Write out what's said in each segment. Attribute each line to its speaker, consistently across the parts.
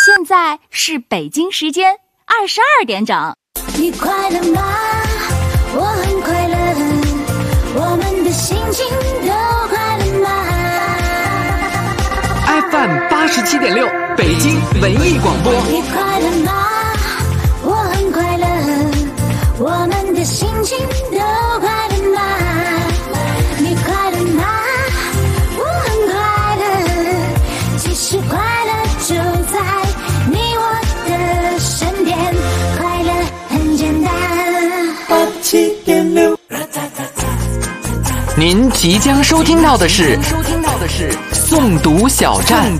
Speaker 1: 现在是北京时间22点整。
Speaker 2: 你快乐吗？我很快乐，我们的心情都快乐吗？
Speaker 3: FM 87.6北京文艺广播。
Speaker 2: 你快乐吗？我很快乐，我们的心情都快乐吗？你快乐吗？我很快乐，其实快乐就在你我的身边，快乐很简单。87.6。
Speaker 3: 您即将收听到的是诵读小站。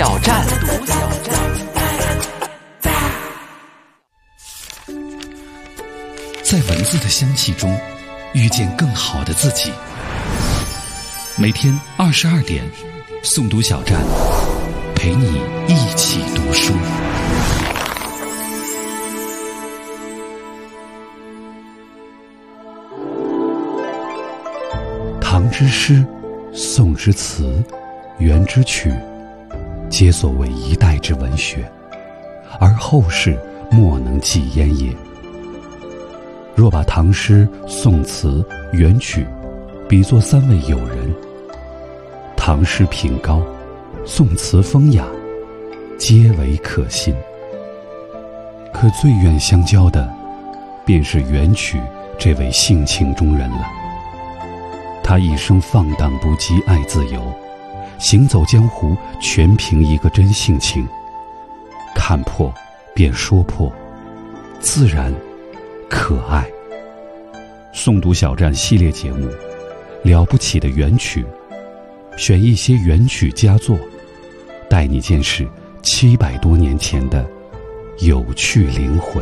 Speaker 4: 在文字的香气中遇见更好的自己。每天22点，诵读小站陪你一起读书。唐之诗，宋之词，元之曲，皆所谓一代之文学，而后世莫能继焉也。若把唐诗、宋词、元曲比作三位友人，唐诗品高，宋词风雅，皆为可信。可最愿相交的，便是元曲这位性情中人了。他一生放荡不羁，爱自由，行走江湖全凭一个真性情，看破便说破，自然可爱。诵读小站系列节目，了不起的元曲，选一些元曲佳作，带你见识700多年前的有趣灵魂。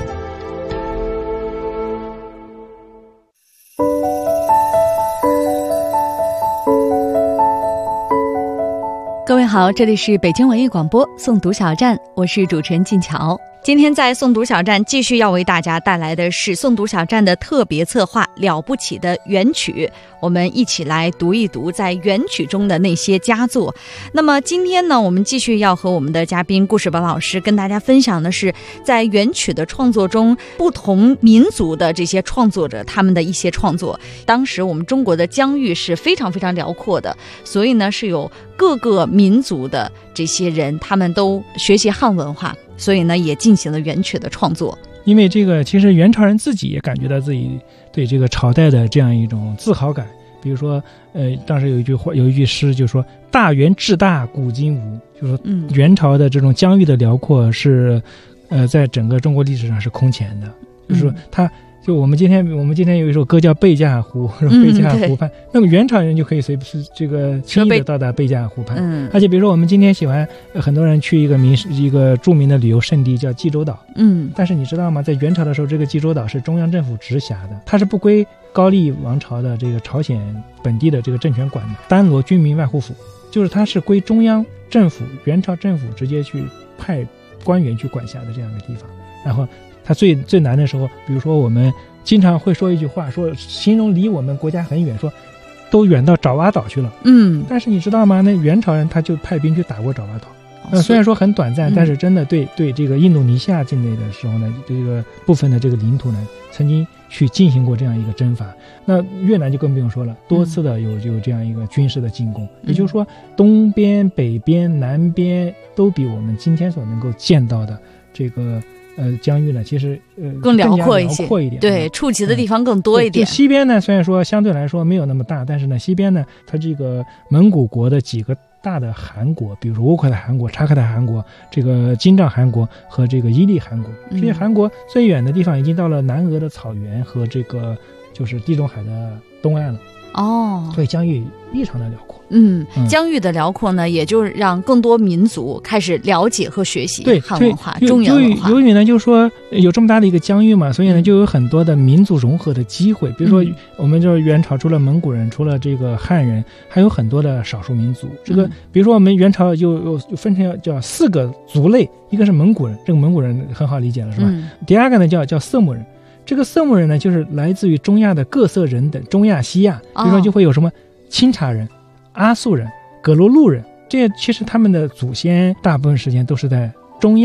Speaker 5: 各位好，这里是北京文艺广播诵读小站，我是主持人静乔。今天在诵读小站继续要为大家带来的是诵读小站的特别策划了不起的元曲，我们一起来读一读在元曲中的那些佳作。那么今天呢，我们继续要和我们的嘉宾顾世宝老师跟大家分享的是在元曲的创作中不同民族的这些创作者他们的一些创作。当时我们中国的疆域是非常非常辽阔的，所以呢是有各个民族的这些人，他们都学习汉文化，所以呢也进行了元曲的创作。
Speaker 6: 因为这个其实元朝人自己也感觉到自己对这个朝代的这样一种自豪感。比如说当时有一句诗就说大元至大，古今无，就是说元朝的这种疆域的辽阔是在整个中国历史上是空前的。就是说它就我们今天有一首歌叫贝加尔湖，贝加尔湖畔，那么元朝人就可以这个轻易的到达贝加尔湖畔。而且比如说我们今天喜欢很多人去一个著名的旅游胜地叫济州岛，但是你知道吗，在元朝的时候，这个济州岛是中央政府直辖的，它是不归高丽王朝的这个朝鲜本地的这个政权管的，丹罗军民外护府，就是它是归中央政府元朝政府直接去派官员去管辖的这样一个地方。然后它最难的时候，比如说我们经常会说一句话，说形容离我们国家很远，说都远到爪哇岛去了。但是你知道吗？那元朝人他就派兵去打过爪哇岛。虽然说很短暂，但是真的对这个印度尼西亚境内的时候呢，这个部分的这个领土呢，曾经去进行过这样一个征伐。那越南就更不用说了，多次的有这样一个军事的进攻。也就是说，东边、北边、南边都比我们今天所能够见到的这个疆域呢，其实
Speaker 5: 更辽阔一些，
Speaker 6: 一点，
Speaker 5: 对，触及的地方更多一点。
Speaker 6: 西边呢，虽然说相对来说没有那么大，但是呢，西边呢，它这个蒙古国的几个大的汗国，比如乌克兰汗国、察克台汗国、这个金帐汗国和这个伊利汗国，这些汗国最远的地方已经到了南俄的草原和这个就是地中海的东岸了。所以疆域异常的辽阔。
Speaker 5: 疆域的辽阔呢，也就让更多民族开始了解和学习汉文化、中原文化。由于
Speaker 6: 呢，就是说有这么大的一个疆域嘛，所以呢，就有很多的民族融合的机会。比如说，我们就是元朝除了蒙古人，除了这个汉人，还有很多的少数民族。这个，比如说我们元朝就分成叫4个族类，一个是蒙古人，这个蒙古人很好理解了，是吧？第二个呢叫色目人。这个色目人呢，就是来自于中亚的各色人等，中亚、西亚，比如说就会有什么钦察人、阿速人、葛罗路人，这些其实他们的祖先大部分时间都是在中亚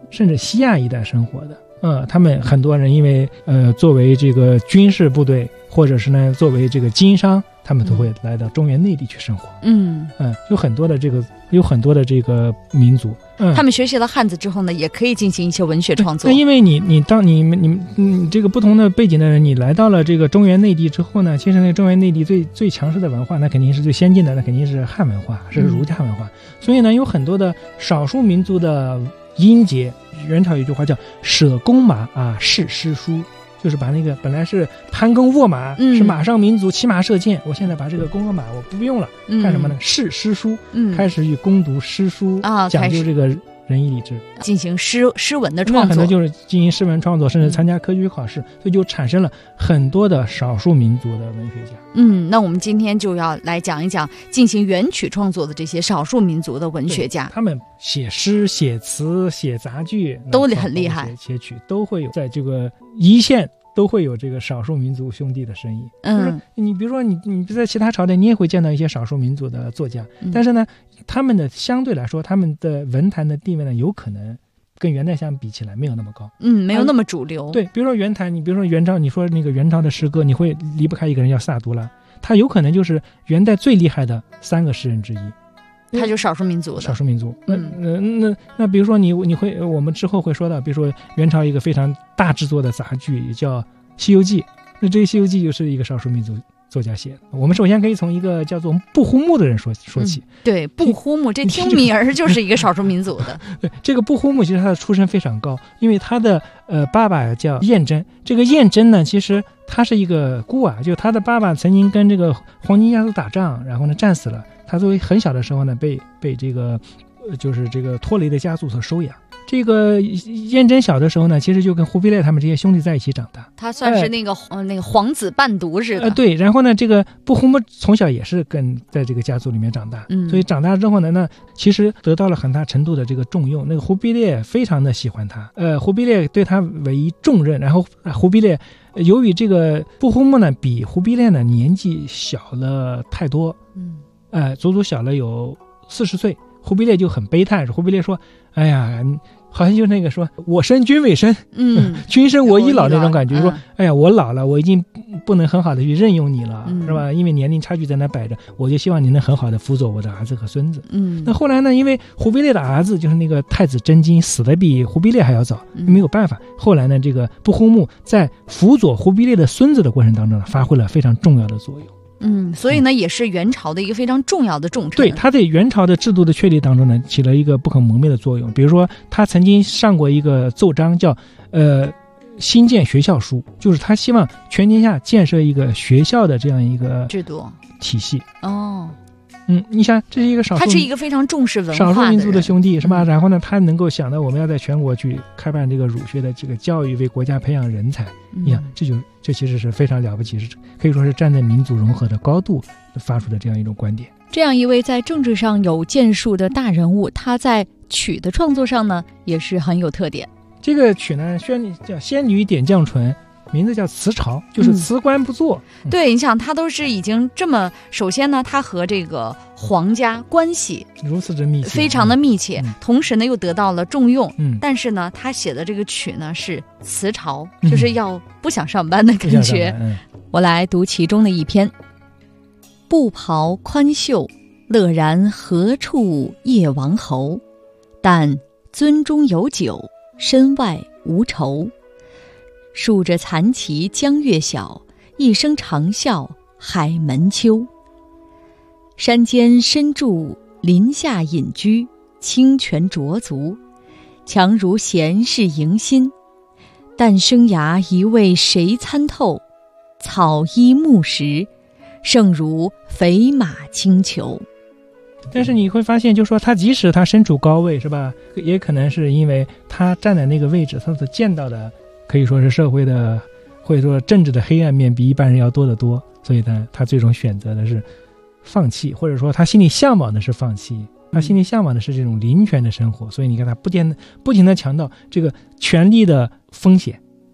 Speaker 6: 甚至西亚一带生活的。他们很多人因为作为这个军事部队，或者是呢作为这个经商，他们都会来到中原内地去生活。有很多的这个民族。
Speaker 5: 他们学习了汉字之后呢，也可以进行一些文学创作。
Speaker 6: 那因为你这个不同的背景的人，你来到了这个中原内地之后呢，其实那中原内地最强势的文化，那肯定是最先进的，那肯定是汉文化，是儒家文化。所以呢，有很多的少数民族的音节。元朝有句话叫舍弓马试诗书，就是把那个本来是攀弓卧马，是马上民族骑马射箭，我现在把这个弓和马我不用了，干什么呢？试诗书，开始以攻读诗书，讲究这个仁义礼智，
Speaker 5: 进行诗文的创作，
Speaker 6: 很多就是进行诗文创作，甚至参加科举考试，所以就产生了很多的少数民族的文学家。
Speaker 5: 那我们今天就要来讲一讲进行元曲创作的这些少数民族的文学家，
Speaker 6: 他们写诗、写词、写杂剧
Speaker 5: 都很厉害，
Speaker 6: 写曲都会有，在这个一线都会有这个少数民族兄弟的身影。就是你比如说你在其他朝代你也会见到一些少数民族的作家，但是呢他们的相对来说他们的文坛的地位呢有可能跟元代相比起来没有那么高，
Speaker 5: 没有那么主流。
Speaker 6: 对，比如说元坛，你比如说元朝，你说那个元朝的诗歌，你会离不开一个人叫萨独拉，他有可能就是元代最厉害的3个诗人之一。
Speaker 5: 他就少数民族的。
Speaker 6: 少数民族。那比如说你会，我们之后会说到，比如说元朝一个非常大制作的杂剧也叫《西游记》，那这个《西游记》就是一个少数民族作家写的。我们首先可以从一个叫做不呼木的人说起。
Speaker 5: 对，不呼木，这听名儿就是一个少数民族的。
Speaker 6: 对，这个不呼木其实他的出身非常高，因为他的爸爸叫彦真。这个彦真呢，其实他是一个孤儿，就他的爸爸曾经跟这个黄巾家族打仗，然后呢战死了。他作为很小的时候呢，被这个就是这个拖雷的家族所收养。这个彦真小的时候呢，其实就跟忽必烈他们这些兄弟在一起长大，
Speaker 5: 他算是那个皇子伴读似的。
Speaker 6: 对，然后呢，这个不呼木从小也是在这个家族里面长大，所以长大之后呢，那其实得到了很大程度的这个重用。那个忽必烈非常的喜欢他，忽必烈对他委以重任，然后忽必烈由于这个不呼木呢比忽必烈呢年纪小了太多，足足小了有40岁。忽必烈就很悲叹，忽必烈说：“哎呀，好像就那个说我生君未生，君生我已老那种感觉，说哎呀，我老了，我已经不能很好的去任用你了，是吧？因为年龄差距在那摆着，我就希望你能很好的辅佐我的儿子和孙子。那后来呢，因为忽必烈的儿子就是那个太子真金死的比忽必烈还要早，没有办法。后来呢，这个不呼木在辅佐忽必烈的孙子的过程当中呢，发挥了非常重要的作用。
Speaker 5: 所以呢，也是元朝的一个非常重要的重臣。
Speaker 6: 对，他在元朝的制度的确立当中呢，起了一个不可磨灭的作用。比如说，他曾经上过一个奏章，叫新建学校书，就是他希望全天下建设一个学校的这样一个
Speaker 5: 制度
Speaker 6: 体系。你想，这是一个
Speaker 5: 他是一个非常重视文化的
Speaker 6: 少数民族的兄弟，是吧？然后呢，他能够想到我们要在全国去开办这个儒学的这个教育，为国家培养人才。你想，这其实是非常了不起，是可以说是站在民族融合的高度发出的这样一种观点。
Speaker 5: 这样一位在政治上有建树的大人物，他在曲的创作上呢，也是很有特点。
Speaker 6: 这个曲呢，叫仙女点绛唇。名字叫辞朝，就是辞官不做。
Speaker 5: 对，你想他都是已经这么，首先呢，他和这个皇家关系
Speaker 6: 如此之密切，
Speaker 5: 非常的密切，同时呢又得到了重用。但是呢，他写的这个曲呢是辞朝，就是要不想上班的感觉。我来读其中的一篇：布袍宽袖，乐然何处夜王侯？但樽中有酒，身外无愁。数着残旗江月晓，一声长啸海门秋。山间深住，林下隐居，清泉浊足，强如闲适迎新。但生涯一为谁参透？草衣木石，胜如肥马轻裘。
Speaker 6: 但是你会发现，就是说他即使他身处高位，是吧？也可能是因为他站在那个位置，他所见到的可以说是社会的或者说政治的黑暗面比一般人要多得多，所以呢，他最终选择的是放弃，或者说他心里向往的是放弃，他心里向往的是这种林权的生活。所以你看他不停的强调这个权力的风险，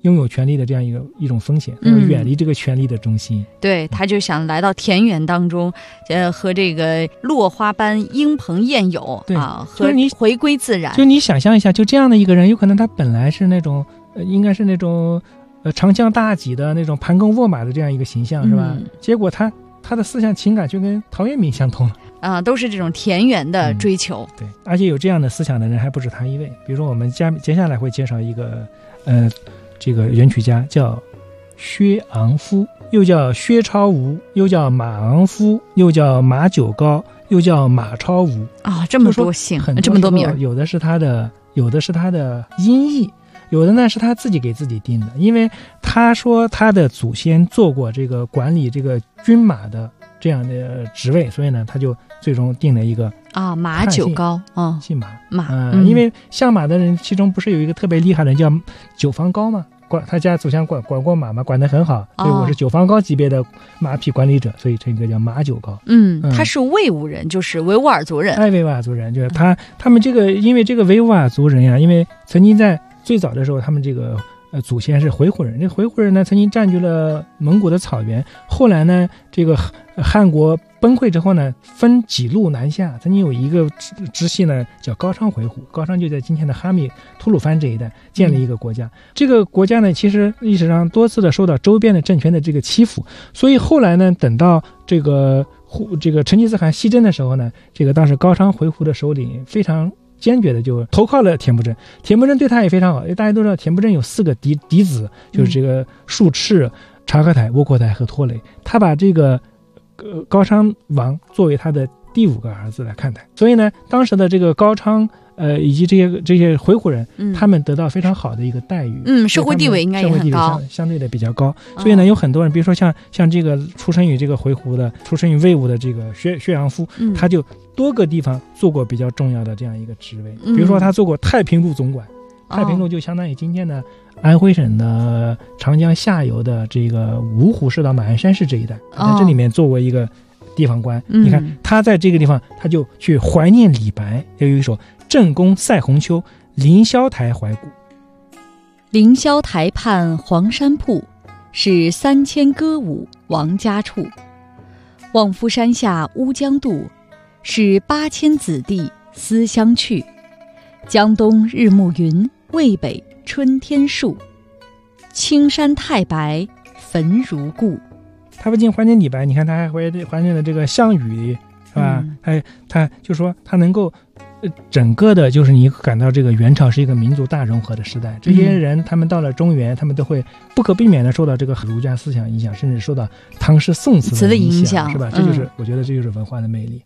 Speaker 6: 拥有权力的这样一种风险，要远离这个权力的中心。
Speaker 5: 对，他就想来到田园当中，和这个落花般莺朋燕友啊，和你回归自然。
Speaker 6: 就你想象一下，就这样的一个人，有可能他本来是那种应该是那种长枪大戟的那种盘弓握马的这样一个形象，是吧？结果他的思想情感就跟陶渊明相通了。
Speaker 5: 都是这种田园的追求。
Speaker 6: 对，而且有这样的思想的人还不止他一位。比如说我们接下来会介绍一个这个元曲家叫薛昂夫，又叫薛超吴，又叫马昂夫，又叫马九高，又叫马超吴
Speaker 5: 啊，这么多姓，这么多名，
Speaker 6: 有的是他的音译，有的呢是他自己给自己定的。因为他说他的祖先做过这个管理这个军马的这样的职位，所以呢他就最终定了一个
Speaker 5: 马九高啊，
Speaker 6: 姓马。因为相马的人其中不是有一个特别厉害的人叫九方高吗？他家祖先管过马嘛，管得很好，所以我是九方高级别的马匹管理者，所以这个叫马九高。
Speaker 5: 他是维吾人，就是维吾尔族人。
Speaker 6: 维吾尔族人就是他们这个，因为这个维吾尔族人呀，因为曾经在最早的时候，他们这个祖先是回鹘人，这回鹘人呢曾经占据了蒙古的草原，后来呢这个汉国崩溃之后呢，分几路南下，曾经有一个支系呢叫高昌回鹘，高昌就在今天的哈密吐鲁番这一带建了一个国家。这个国家呢其实历史上多次的受到周边的政权的这个欺负，所以后来呢等到这个成吉思汗西征的时候呢，这个当时高昌回鹘的首领非常坚决的就投靠了田不正，田不正对他也非常好。大家都知道田不正有4个嫡子，就是这个术赤、察合台、窝阔台和拖雷，他把这个高昌王作为他的第5个儿子来看待。所以呢当时的这个高昌以及这些回鹘人，他们得到非常好的一个待遇，
Speaker 5: 社会地位应该也很高，
Speaker 6: 相对的比较高。所以呢有很多人，比如说像这个出生于这个回鹘的，出生于魏武的这个薛昂夫，他就多个地方做过比较重要的这样一个职位。比如说他做过太平路总管，太平路就相当于今天的安徽省的长江下游的这个芜湖市到马鞍山市这一带，在这里面做过一个地方官。你看他在这个地方，他就去怀念李白，有一首《郑公塞鸿丘凌霄台怀古》。
Speaker 5: 凌霄台畔黄山铺，是3000歌舞王家处。望夫山下乌江渡，是8000子弟思乡去。江东日暮云，渭北春天树。青山太白，坟如故。
Speaker 6: 他不仅怀念李白，你看他还怀念了这个项羽，是吧？他就说他能够整个的就是你感到这个元朝是一个民族大融合的时代。这些人他们到了中原，他们都会不可避免的受到这个儒家思想影响，甚至受到唐诗宋词的影响，是吧？这就是我觉得这就是文化的魅力。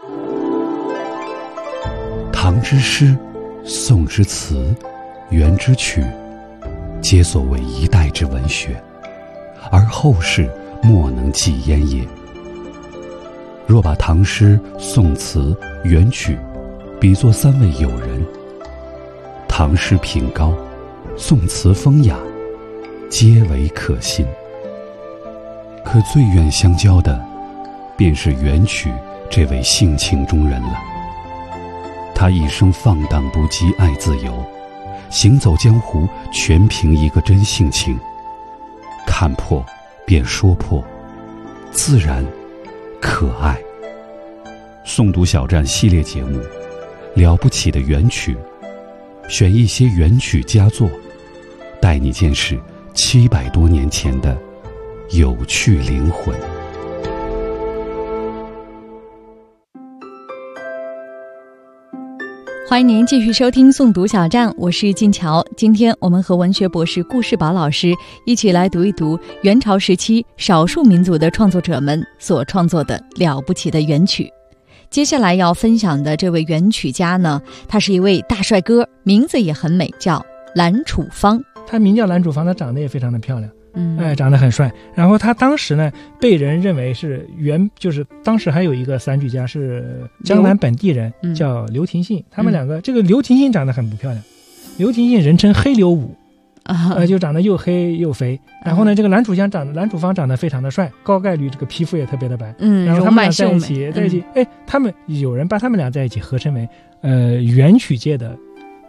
Speaker 4: 唐之诗，宋之词，元之曲，皆所谓一代之文学，而后世莫能继焉也。若把唐诗、宋词、元曲比作3位友人，唐诗品高，宋词风雅，皆为可信。可最愿相交的，便是元曲这位性情中人了。他一生放荡不羁，爱自由，行走江湖全凭一个真性情，看破便说破，自然可爱。诵读小站系列节目，了不起的元曲，选一些元曲佳作，带你见识700多年前的有趣灵魂。
Speaker 5: 欢迎您继续收听诵读小站，我是静乔。今天我们和文学博士顾世宝老师一起来读一读元朝时期少数民族的创作者们所创作的了不起的元曲。接下来要分享的这位元曲家呢，他是一位大帅哥，名字也很美，叫蓝楚方。
Speaker 6: 他名叫蓝楚方，他长得也非常的漂亮，长得很帅。然后他当时呢，被人认为是就是当时还有一个散曲家是江南本地人，叫刘廷信。他们两个，这个刘廷信长得很不漂亮，刘廷信人称黑刘武，就长得又黑又肥。然后呢，这个蓝楚方长得非常的帅，高概率这个皮肤也特别的白。然后他们俩在一起，他们有人把他们俩在一起合称为元曲界的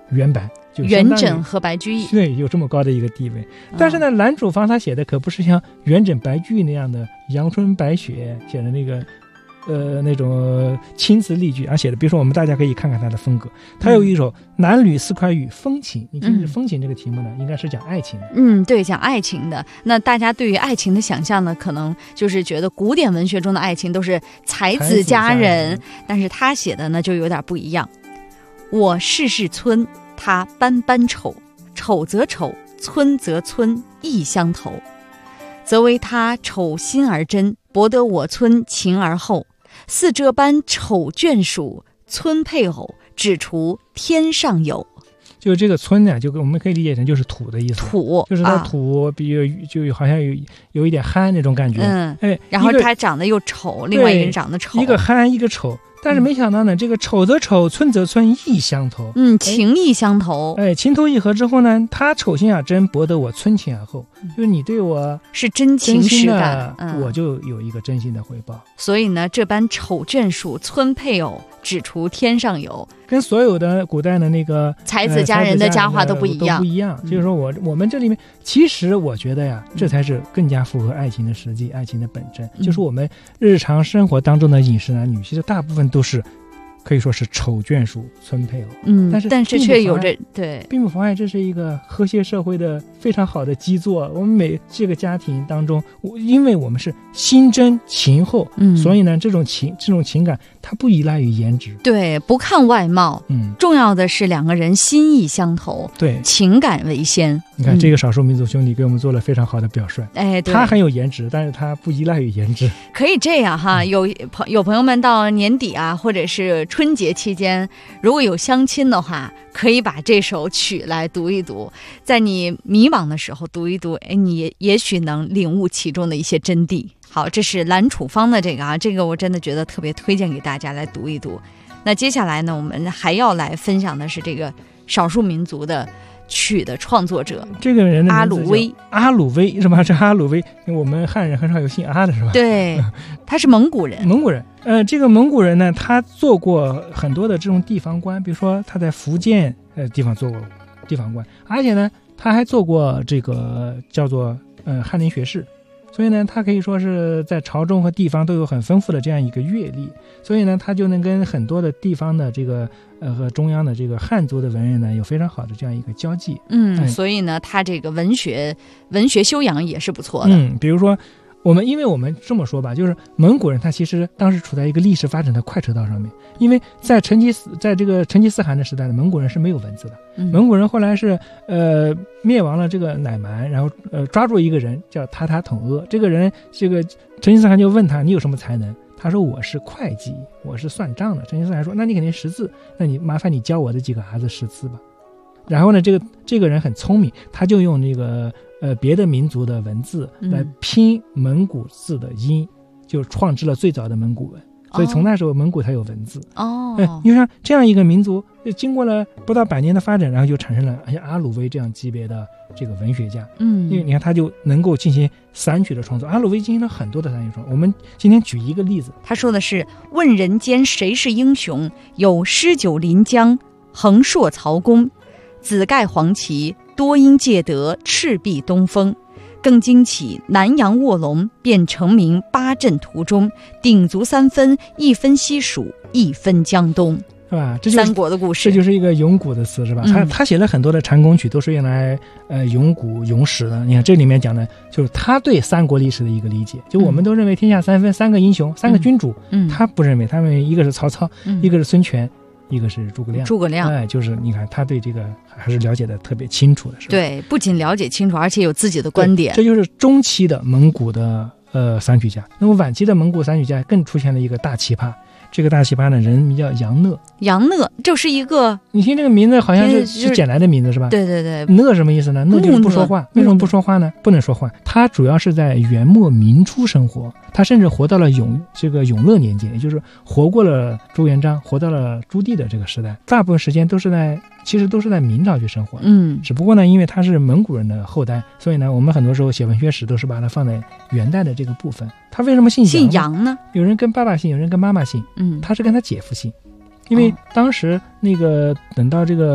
Speaker 6: 元白，就
Speaker 5: 元稹和白居易，
Speaker 6: 对，有这么高的一个地位。但是呢，兰主坊他写的可不是像元稹、白居易那样的阳春白雪写的那个那种青词丽句，而写的，比如说我们大家可以看看他的风格，他有一首《南吕四块雨风情》，你听风情这个题目呢，应该是讲爱情的。
Speaker 5: 对，讲爱情的。那大家对于爱情的想象呢，可能就是觉得古典文学中的爱情都是才子佳人，但是他写的呢就有点不一样。我事事村，他般般丑，丑则丑，村则村，意相投。则为他丑心而真，博得我村情而厚。似这般丑眷属，村配偶，只除天上有。
Speaker 6: 就这个村呢，就我们可以理解成就是土的意思，
Speaker 5: 土
Speaker 6: 就是它土，比如就好像有一点憨那种感觉。
Speaker 5: 然后他长得又丑，另外一个人长得丑，
Speaker 6: 一个憨一个丑。但是没想到呢，这个丑则丑，村则村，意相投。
Speaker 5: 情意相投。
Speaker 6: 情投意合之后呢，他丑心而真，博得我村情而厚。就是你对我
Speaker 5: 是真情实感，
Speaker 6: 我就有一个真心的回报。
Speaker 5: 所以呢，这般丑眷属，村配偶，只除天上有。
Speaker 6: 跟所有的古代的那个
Speaker 5: 才子佳人的佳话都不一样，
Speaker 6: 就是说我们这里面，其实我觉得呀，这才是更加符合爱情的实际，爱情的本真。就是我们日常生活当中的饮食男女，其实大部分都是可以说是丑眷属，村配偶。但是
Speaker 5: 却有着对，
Speaker 6: 并不妨碍这是一个和谐社会的非常好的基座。我们这个家庭当中，因为我们是心真情厚，所以呢，这种情感它不依赖于颜值，
Speaker 5: 对，不看外貌，重要的是两个人心意相投，
Speaker 6: 对，
Speaker 5: 情感为先。
Speaker 6: 你看这个少数民族兄弟给我们做了非常好的表率。他很有颜值，但是他不依赖于颜值。
Speaker 5: 可以这样哈，有朋友们到年底啊，或者是春节期间，如果有相亲的话，可以把这首曲来读一读，在你迷茫的时候读一读，你也许能领悟其中的一些真谛。好，这是兰楚坊的这个我真的觉得特别推荐给大家来读一读。那接下来呢，我们还要来分享的是这个少数民族的曲的创作者，
Speaker 6: 这个人的
Speaker 5: 阿鲁威。
Speaker 6: 阿鲁威是吧？这阿鲁威，我们汉人很少有姓阿的是吧？
Speaker 5: 对，他是蒙古人。
Speaker 6: 这个蒙古人呢，他做过很多的这种地方官，比如说他在福建地方做过地方官，而且呢，他还做过这个叫做翰林学士。所以呢，他可以说是在朝中和地方都有很丰富的这样一个阅历，所以呢，他就能跟很多的地方的这个和中央的这个汉族的文人呢有非常好的这样一个交际。
Speaker 5: 所以呢，他这个文学修养也是不错的。
Speaker 6: 比如说因为我们这么说吧，就是蒙古人他其实当时处在一个历史发展的快车道上面，因为在这个成吉思汗的时代呢，蒙古人是没有文字的。蒙古人后来是灭亡了这个乃蛮，然后抓住一个人叫塔塔统阿，这个人成吉思汗就问他，你有什么才能？他说我是会计，我是算账的。成吉思汗说，那你肯定识字，那你麻烦你教我的几个儿子识字吧。然后呢，这个人很聪明，他就用这个别的民族的文字来拼蒙古字的音，就创制了最早的蒙古文。所以从那时候蒙古才有文字。因为像这样一个民族，经过了不到100年的发展，然后就产生了像阿鲁威这样级别的这个文学家。因为你看他就能够进行散曲的创作，阿鲁威进行了很多的散曲创作。我们今天举一个例子，
Speaker 5: 他说的是：问人间谁是英雄？有诗酒临江，横槊曹公。紫盖黄旗，多因借得赤壁东风。更惊起南阳卧龙，便成名八阵图中。鼎足3分，一分西蜀，一分江东。
Speaker 6: 是吧？这就是
Speaker 5: 三国的故事，
Speaker 6: 这就是一个咏古的词，是吧？他写了很多的禅宫曲，都是用来咏古咏史的。你看这里面讲的就是他对三国历史的一个理解。就我们都认为天下三分，3个英雄，3个君主，他不认为，他们一个是曹操，一个是孙权，一个是诸葛亮。就是你看他对这个还是了解的特别清楚的，是吧？
Speaker 5: 对，不仅了解清楚，而且有自己的观点。
Speaker 6: 这就是中期的蒙古的散曲家。那么晚期的蒙古散曲家更出现了一个大奇葩。这个大奇葩呢，人名叫杨讷。
Speaker 5: 杨讷就是一个，
Speaker 6: 你听这个名字好像是捡来的名字，是吧？
Speaker 5: 对对对。
Speaker 6: 讷什么意思呢？讷就是不说话。为什么不说话呢？不能说话。他主要是在元末明初生活，他甚至活到了永乐年间，也就是活过了朱元璋，活到了朱棣的这个时代。大部分时间其实都是在明朝去生活的。只不过呢，因为他是蒙古人的后代，所以呢，我们很多时候写文学史都是把它放在元代的这个部分。他为什么姓
Speaker 5: 杨呢？
Speaker 6: 有人跟爸爸姓，有人跟妈妈姓。他是跟他姐夫姓，因为当时那个等到这个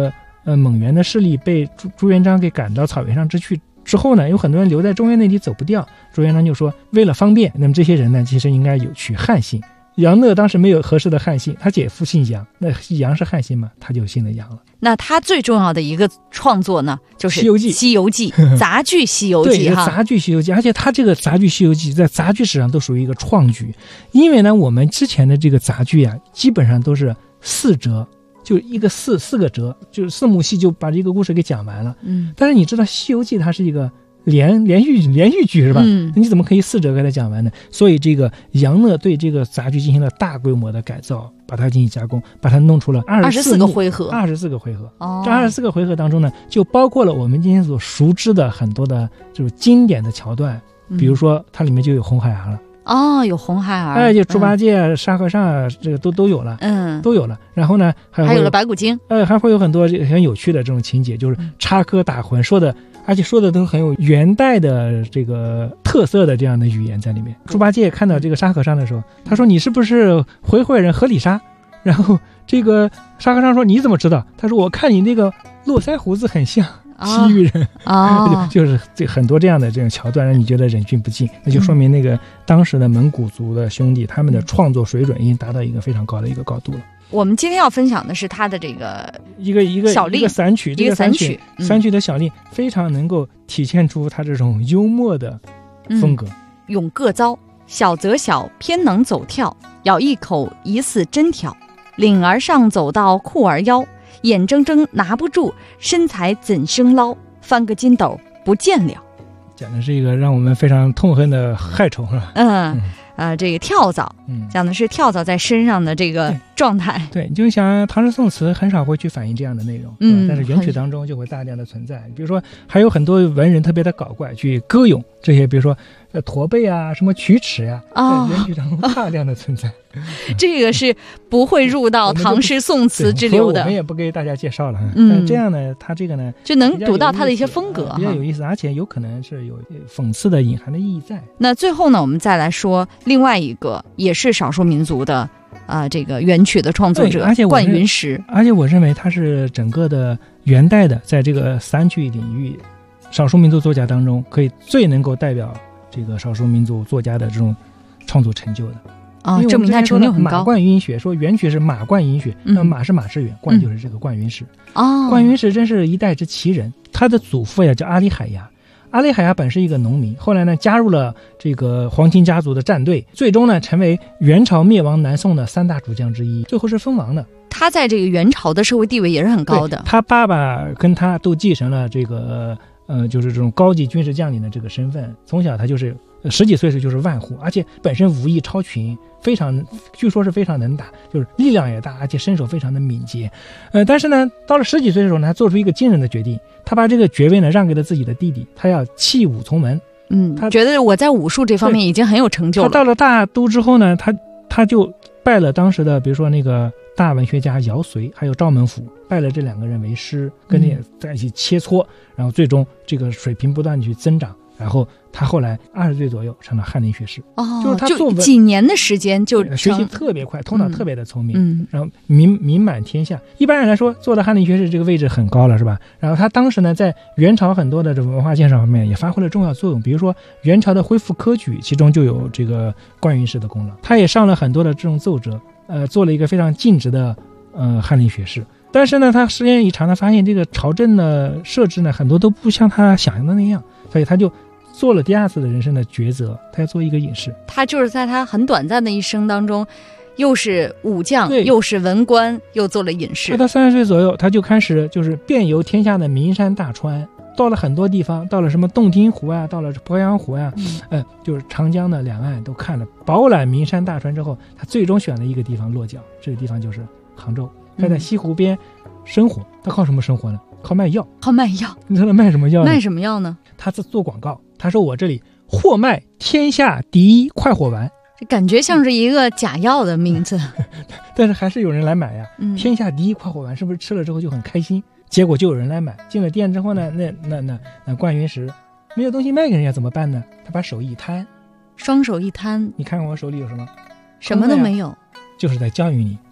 Speaker 6: 蒙元的势力被朱元璋给赶到草原上之后呢，有很多人留在中原内地走不掉，朱元璋就说为了方便，那么这些人呢其实应该有取汉姓。杨乐当时没有合适的汉姓，他姐夫姓杨，那杨是汉姓嘛，他就姓了杨了。
Speaker 5: 那他最重要的一个创作呢，就是
Speaker 6: 西游记
Speaker 5: 西游记杂剧西游记
Speaker 6: 对，杂剧西游记，而且他这个杂剧西游记在杂剧史上都属于一个创举，因为呢我们之前的这个杂剧啊基本上都是4折，就一个四个折，就是4幕戏就把这个故事给讲完了。但是你知道西游记它是一个连续剧是吧？你怎么可以4折给它讲完呢？所以这个杨乐对这个杂剧进行了大规模的改造，把它进行加工，把它弄出了
Speaker 5: 24个回合。
Speaker 6: 24个回合。这24个回合当中呢，就包括了我们今天所熟知的很多的就是经典的桥段，比如说它里面就有红孩儿了。
Speaker 5: 有红孩儿，
Speaker 6: 就猪八戒、沙和尚这个都有了，
Speaker 5: 都
Speaker 6: 有了。然后呢，
Speaker 5: 还有了白骨精，
Speaker 6: 还会有很多很有趣的这种情节，就是插科打诨，而且说的都很有元代的这个特色的这样的语言在里面。猪八戒看到这个沙和尚的时候，他说：“你是不是回回人河里沙？”然后这个沙和尚说：“你怎么知道？”他说：“我看你那个络腮胡子很像西域人。”就是很多这样的这种桥段让你觉得忍俊不禁，那就说明那个当时的蒙古族的兄弟他们的创作水准已经达到一个非常高的一个高度了。
Speaker 5: 我们今天要分享的是他的这个
Speaker 6: 一个
Speaker 5: 小令，
Speaker 6: 一个散曲，这个散曲的小令非常能够体现出他这种幽默的风格。
Speaker 5: 咏各遭，小则小，偏能走跳，咬一口疑似针挑，领儿上走到裤儿腰，眼睁睁拿不住，身材怎生捞，翻个筋斗不见了。
Speaker 6: 讲的是一个让我们非常痛恨的害虫是吧？
Speaker 5: 这个跳蚤，讲的是跳蚤在身上的这个状态。
Speaker 6: 对，你就想唐诗宋词很少会去反映这样的内容，但是元曲当中就会大量的存在。比如说还有很多文人特别的搞怪，去歌咏这些，比如说驼背啊，什么曲尺呀，在元曲当中大量的存在。
Speaker 5: 这个是不会入到唐诗宋词之流的，
Speaker 6: 我们也不给大家介绍了。但这样呢，他这个呢
Speaker 5: 就能读到他的一些风格，
Speaker 6: 比较有意思，而且有可能是有讽刺的隐含的意义在。
Speaker 5: 那最后呢，我们再来说另外一个也是少数民族的这个元曲的创作者，灌云石。
Speaker 6: 而且我认为他是整个的元代的在这个散曲领域少数民族作家当中可以最能够代表这个少数民族作家的这种创作成就的。
Speaker 5: 证明他成就很高。
Speaker 6: 马灌云学说元曲是马灌云学，那马是马致远，灌就是这个灌云石。灌云石真是一代之奇人，他的祖父呀叫阿里海牙。阿里海牙本是一个农民，后来呢加入了这个黄巾家族的战队，最终呢成为元朝灭亡南宋的3大主将之一，最后是封王的。他
Speaker 5: 在这个元朝的社会地位也是很高的，
Speaker 6: 他爸爸跟他都继承了这个就是这种高级军事将领的这个身份，从小他就是10几岁时就是万户，而且本身武艺超群，据说是非常能打，就是力量也大，而且身手非常的敏捷。但是呢，到了10几岁的时候呢，他做出一个惊人的决定，他把这个爵位呢让给了自己的弟弟，他要弃武从文。
Speaker 5: 他觉得我在武术这方面已经很有成就了。
Speaker 6: 他到了大都之后呢，他就拜了当时的比如说那个大文学家姚绥还有赵孟頫，拜了这2个人为师，跟他在一起切磋，然后最终这个水平不断地去增长。然后他后来20岁左右成了翰林学士，就是他做
Speaker 5: 几年的时间就
Speaker 6: 学习特别快，头脑特别的聪明，然后名满天下。一般人来说，做了翰林学士这个位置很高了，是吧？然后他当时呢，在元朝很多的这文化建设方面也发挥了重要作用，比如说元朝的恢复科举，其中就有这个灌云石的功劳。他也上了很多的这种奏折，做了一个非常尽职的翰林学士。但是呢，他时间一长，他发现这个朝政的设置呢，很多都不像他想象的那样，所以他就做了第2次的人生的抉择，他要做一个隐士。
Speaker 5: 他就是在他很短暂的一生当中，又是武将，又是文官，又做了隐士。
Speaker 6: 到30岁左右，他就开始就是遍游天下的名山大川，到了很多地方，到了什么洞庭湖啊，到了鄱阳湖啊，就是长江的两岸都看了，饱览名山大川之后，他最终选了一个地方落脚，这个地方就是杭州。他在西湖边生活，他靠什么生活呢？靠卖药。
Speaker 5: 靠卖药。
Speaker 6: 你知道卖什么药呢？
Speaker 5: 卖什么药呢？
Speaker 6: 他是做广告，他说我这里货卖天下第一快活丸，
Speaker 5: 这感觉像是一个假药的名字。
Speaker 6: 但是还是有人来买呀。天下第一快活丸是不是吃了之后就很开心？结果就有人来买，进了店之后呢，那灌云石没有东西卖给人家怎么办呢？他把手一摊，
Speaker 5: 双手一摊，
Speaker 6: 你看看我手里有什么？
Speaker 5: 什么都没有，
Speaker 6: 就是在教育你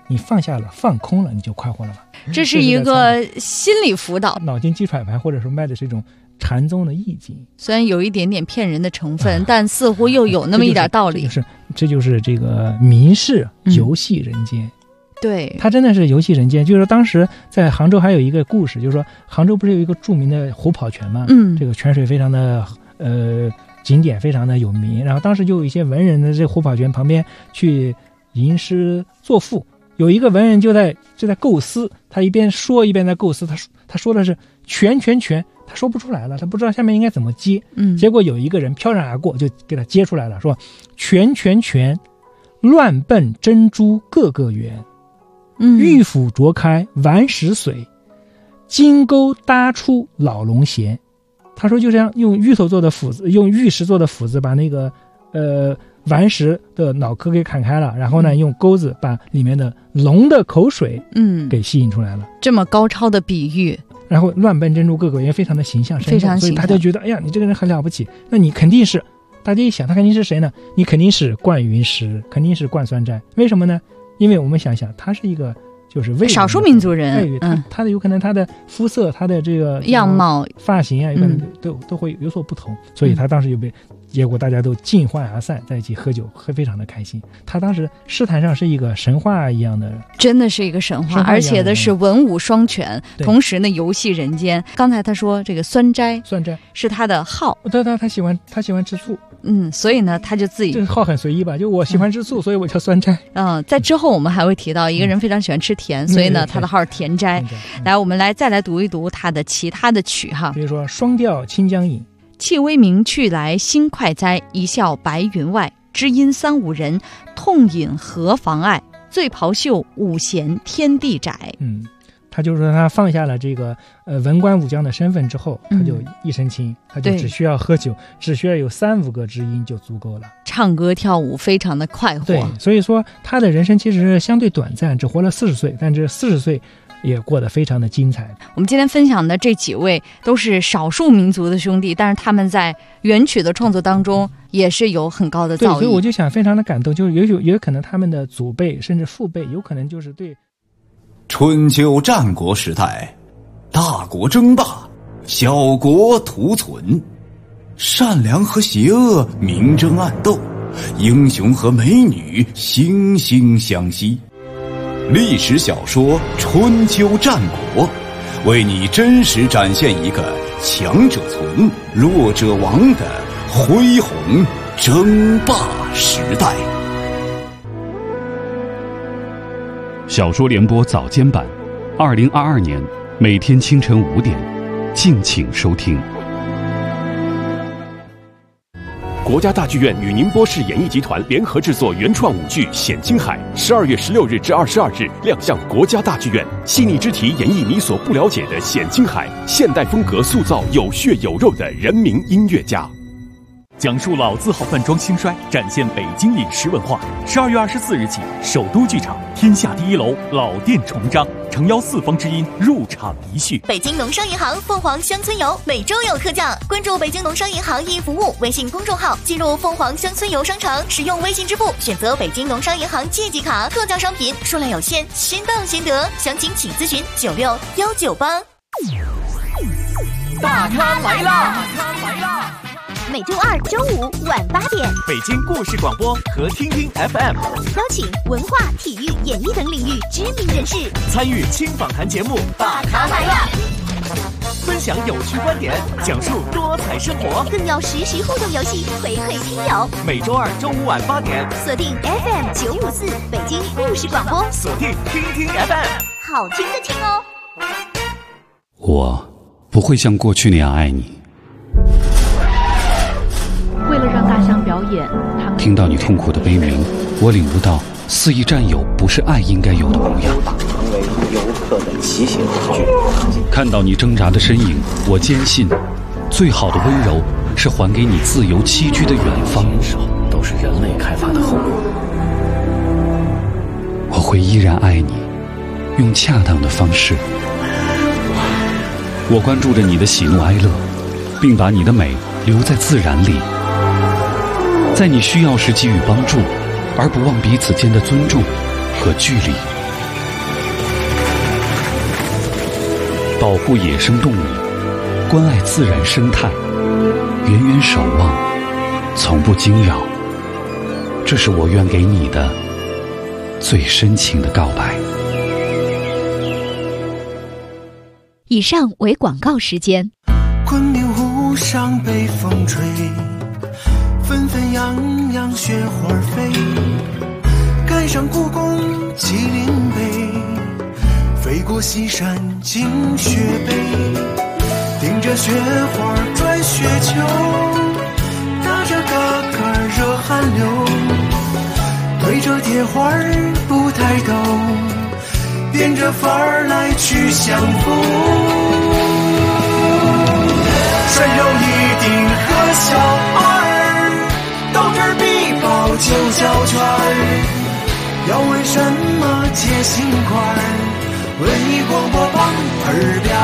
Speaker 6: 你放下了，放空了，你就快活了嘛。
Speaker 5: 这是一个心理辅导，
Speaker 6: 脑筋急转盘，或者说卖的是一种禅宗的意境，
Speaker 5: 虽然有一点点骗人的成分，但似乎又有那么一点道理。
Speaker 6: 这就是这个民事游戏人间。
Speaker 5: 对，
Speaker 6: 它真的是游戏人间。就是说当时在杭州还有一个故事，就是说杭州不是有一个著名的虎跑泉吗？这个泉水非常的景点非常的有名，然后当时就有一些文人的这虎跑泉旁边去吟诗作赋，有一个文人就在构思，他一边说一边在构思，他说的是泉，他说不出来了，他不知道下面应该怎么接。结果有一个人飘然而过，就给他接出来了，说泉，乱奔珍珠个个圆，玉斧啄开顽石髓，金钩搭出老龙涎。他说就这样用玉头做的斧子，用玉石做的斧子把那个顽石的脑壳给砍开了，然后呢用钩子把里面的龙的口水给吸引出来了。
Speaker 5: 这么高超的比喻，
Speaker 6: 然后乱奔珍珠个个圆，非常的形象生动，所以大家觉得哎呀你这个人很了不起，那你肯定是，大家一想他肯定是谁呢？你肯定是灌云石，肯定是灌酸斋。为什么呢？因为我们想他是一个就是少
Speaker 5: 数民族人，
Speaker 6: 他的有可能他的肤色，他的这个
Speaker 5: 样貌、
Speaker 6: 发型啊，有可能都会有所不同，所以他当时就被结果大家都尽欢而散，在一起喝酒，非常的开心。他当时诗坛上是一个神话一样的，
Speaker 5: 真的是一个神话，而且的是文武双全，同时呢游戏人间。刚才他说这个酸斋是他的号，
Speaker 6: 他喜欢吃醋。
Speaker 5: 所以呢他就自己
Speaker 6: 这号很随意吧，就我喜欢吃醋，所以我叫酸斋。
Speaker 5: 在之后我们还会提到一个人非常喜欢吃甜，所以呢他的号是甜斋。来，我们再来读一读他的其他的曲哈，
Speaker 6: 比如说双调清江引，
Speaker 5: 气微明去来心快哉，一笑白云外，知音三五人，痛饮何妨碍，醉袍袖五弦天地窄。
Speaker 6: 他就是说他放下了这个文官武将的身份之后，他就一身轻，他就只需要喝酒，只需要有3-5个知音就足够了，
Speaker 5: 唱歌跳舞非常的快活。
Speaker 6: 对，所以说他的人生其实是相对短暂，只活了40岁，但这40岁也过得非常的精彩。
Speaker 5: 我们今天分享的这几位都是少数民族的兄弟，但是他们在原曲的创作当中也是有很高的造诣。
Speaker 6: 对，所以我就想非常的感动，就是也可能他们的祖辈甚至父辈有可能就是对
Speaker 7: 春秋战国时代，大国争霸，小国图存，善良和邪恶明争暗斗，英雄和美女惺惺相惜。历史小说《春秋战国》，为你真实展现一个强者存，弱者亡的恢宏争霸时代。
Speaker 4: 小说联播早间版，2022年每天清晨5点，敬请收听。
Speaker 8: 国家大剧院与宁波市演艺集团联合制作原创舞剧《显青海》，12月16日至22日亮相国家大剧院，细腻之题演绎你所不了解的显青海，现代风格塑造有血有肉的人民音乐家。
Speaker 9: 讲述老字号饭庄兴衰，展现北京饮食文化。12月24日起，首都剧场天下第一楼老店重张，诚邀四方知音入场一叙。
Speaker 10: 北京农商银行凤凰乡村游每周有特价，关注北京农商银行一服务微信公众号，进入凤凰乡村游商城，使用微信支付选择北京农商银行借记卡，特价商品数量有限，先到先得，详情请咨询961988。
Speaker 3: 大咖来啦！
Speaker 10: 每周2、周5晚8点，
Speaker 9: 北京故事广播和听听 FM
Speaker 10: 邀请文化、体育、演艺等领域知名人士
Speaker 9: 参与轻访谈节目《
Speaker 10: 大咖来了》，
Speaker 9: 分享有趣观点，讲述多彩生活，
Speaker 10: 更要实时互动游戏，回馈听友。
Speaker 9: 每周2、周5晚8点，
Speaker 10: 锁定 FM 954北京故事广播，
Speaker 9: 锁定听听 FM，
Speaker 10: 好听的听哦。
Speaker 4: 我不会像过去那样爱你。
Speaker 11: 为了让大象表演，他们
Speaker 4: 听到你痛苦的悲鸣，我领悟到肆意占有不是爱应该有的模样。
Speaker 12: 成为游客的骑行工具。
Speaker 4: 看到你挣扎的身影，我坚信，最好的温柔是还给你自由栖居的远方。
Speaker 12: 都是人类开发的后果。
Speaker 4: 我会依然爱你，用恰当的方式。我关注着你的喜怒哀乐，并把你的美留在自然里。在你需要时给予帮助，而不忘彼此间的尊重和距离。 保护野生动物，关爱自然生态，远远守望，从不惊扰。这是我愿给你的最深情的告白。
Speaker 5: 以上为广告时间。
Speaker 13: 昆明湖上北风吹，纷纷扬扬雪花飞，赶上故宫麒麟碑，飞过西山进雪北，顶着雪花转雪球，打着嘎嘎热汗流，对着铁花不抬头，变着法儿来去相逢。涮肉一定和小二，豆汁必爆就叫圈儿。要问什么接心块，文艺广播榜耳边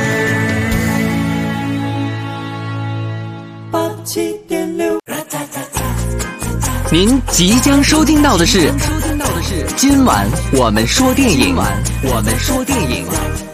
Speaker 13: 87.6。
Speaker 3: 您即将收听到的是今晚我们说电影。